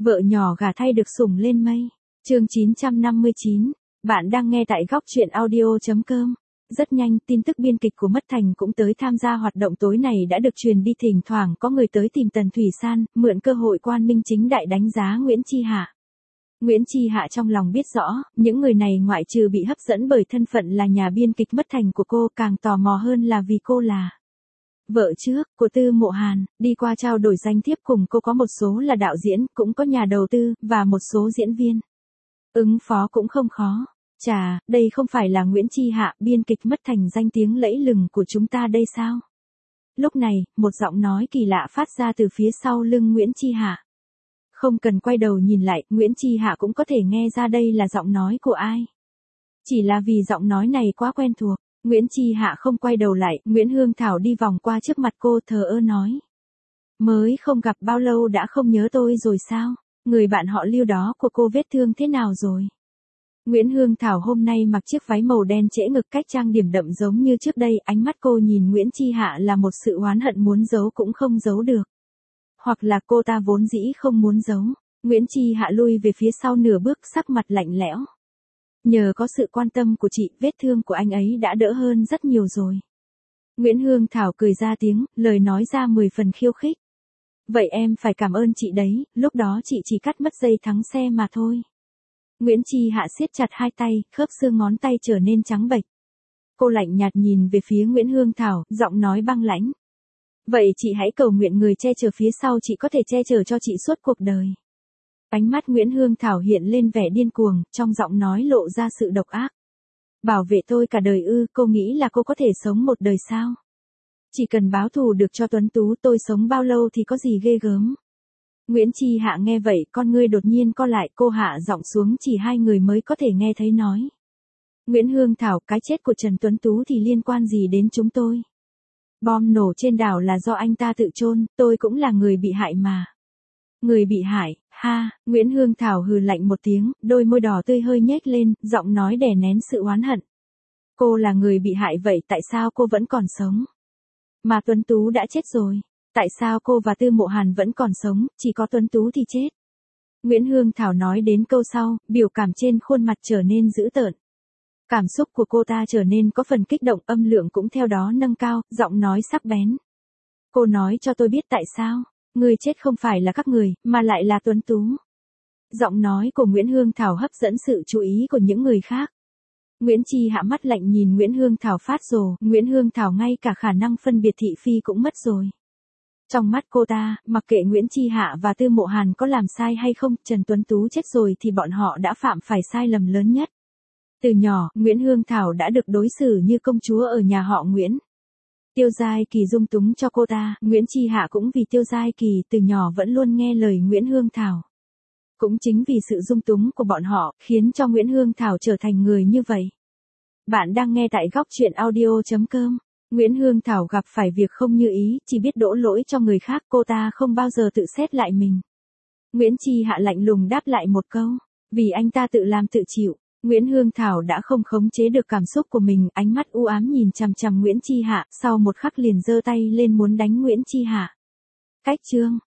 Vợ nhỏ gả thay được sủng lên mây. Chương 959. Bạn đang nghe tại góc truyện audio.com. Rất nhanh, tin tức biên kịch của Mất Thành cũng tới tham gia hoạt động tối này đã được truyền đi, thỉnh thoảng có người tới tìm Tần Thủy San, mượn cơ hội quan minh chính đại đánh giá Nguyễn Chi Hạ. Nguyễn Chi Hạ trong lòng biết rõ, những người này ngoại trừ bị hấp dẫn bởi thân phận là nhà biên kịch Mất Thành của cô, càng tò mò hơn là vì cô là vợ trước của Tư Mộ Hàn. Đi qua trao đổi danh thiếp cùng cô có một số là đạo diễn, cũng có nhà đầu tư, và một số diễn viên. Ứng phó cũng không khó. Chà, đây không phải là Nguyễn Chi Hạ, biên kịch Mất Thành danh tiếng lẫy lừng của chúng ta đây sao? Lúc này, một giọng nói kỳ lạ phát ra từ phía sau lưng Nguyễn Chi Hạ. Không cần quay đầu nhìn lại, Nguyễn Chi Hạ cũng có thể nghe ra đây là giọng nói của ai. Chỉ là vì giọng nói này quá quen thuộc, Nguyễn Chi Hạ không quay đầu lại. Nguyễn Hương Thảo đi vòng qua trước mặt cô, thờ ơ nói. Mới không gặp bao lâu đã không nhớ tôi rồi sao? Người bạn họ Lưu đó của cô vết thương thế nào rồi? Nguyễn Hương Thảo hôm nay mặc chiếc váy màu đen trễ ngực, cách trang điểm đậm giống như trước đây. Ánh mắt cô nhìn Nguyễn Chi Hạ là một sự oán hận muốn giấu cũng không giấu được. Hoặc là cô ta vốn dĩ không muốn giấu. Nguyễn Chi Hạ lui về phía sau nửa bước, sắc mặt lạnh lẽo. Nhờ có sự quan tâm của chị, vết thương của anh ấy đã đỡ hơn rất nhiều rồi. Nguyễn Hương Thảo cười ra tiếng, lời nói ra 10 phần khiêu khích. Vậy em phải cảm ơn chị đấy, lúc đó chị chỉ cắt mất dây thắng xe mà thôi. Nguyễn Chi Hạ siết chặt hai tay, khớp xương ngón tay trở nên trắng bệch. Cô lạnh nhạt nhìn về phía Nguyễn Hương Thảo, giọng nói băng lãnh. Vậy chị hãy cầu nguyện người che chở phía sau chị có thể che chở cho chị suốt cuộc đời. Ánh mắt Nguyễn Hương Thảo hiện lên vẻ điên cuồng, trong giọng nói lộ ra sự độc ác. Bảo vệ tôi cả đời ư? Cô nghĩ là cô có thể sống một đời sao? Chỉ cần báo thù được cho Tuấn Tú, tôi sống bao lâu thì có gì ghê gớm. Nguyễn Chi Hạ nghe vậy, con ngươi đột nhiên co lại, cô hạ giọng xuống, chỉ hai người mới có thể nghe thấy nói. Nguyễn Hương Thảo, cái chết của Trần Tuấn Tú thì liên quan gì đến chúng tôi? Bom nổ trên đảo là do anh ta tự chôn, tôi cũng là người bị hại mà. Người bị hại, ha? Nguyễn Hương Thảo hừ lạnh một tiếng, đôi môi đỏ tươi hơi nhếch lên, giọng nói đè nén sự oán hận. Cô là người bị hại, vậy tại sao cô vẫn còn sống? Mà Tuấn Tú đã chết rồi. Tại sao cô và Tư Mộ Hàn vẫn còn sống, chỉ có Tuấn Tú thì chết? Nguyễn Hương Thảo nói đến câu sau, biểu cảm trên khuôn mặt trở nên dữ tợn. Cảm xúc của cô ta trở nên có phần kích động, âm lượng cũng theo đó nâng cao, giọng nói sắc bén. Cô nói cho tôi biết tại sao, người chết không phải là các người, mà lại là Tuấn Tú. Giọng nói của Nguyễn Hương Thảo hấp dẫn sự chú ý của những người khác. Nguyễn Chi Hạ mắt lạnh nhìn Nguyễn Hương Thảo phát rồ, Nguyễn Hương Thảo ngay cả khả năng phân biệt thị phi cũng mất rồi. Trong mắt cô ta, mặc kệ Nguyễn Chi Hạ và Tư Mộ Hàn có làm sai hay không, Trần Tuấn Tú chết rồi thì bọn họ đã phạm phải sai lầm lớn nhất. Từ nhỏ, Nguyễn Hương Thảo đã được đối xử như công chúa ở nhà họ Nguyễn. Tiêu Giai Kỳ dung túng cho cô ta, Nguyễn Chi Hạ cũng vì Tiêu Giai Kỳ từ nhỏ vẫn luôn nghe lời Nguyễn Hương Thảo. Cũng chính vì sự dung túng của bọn họ, khiến cho Nguyễn Hương Thảo trở thành người như vậy. Bạn đang nghe tại góc truyện audio.com. Nguyễn Hương Thảo gặp phải việc không như ý, chỉ biết đổ lỗi cho người khác, cô ta không bao giờ tự xét lại mình. Nguyễn Chi Hạ lạnh lùng đáp lại một câu, vì anh ta tự làm tự chịu. Nguyễn Hương Thảo đã không khống chế được cảm xúc của mình, ánh mắt u ám nhìn chằm chằm Nguyễn Chi Hạ, sau một khắc liền giơ tay lên muốn đánh Nguyễn Chi Hạ. Cách chương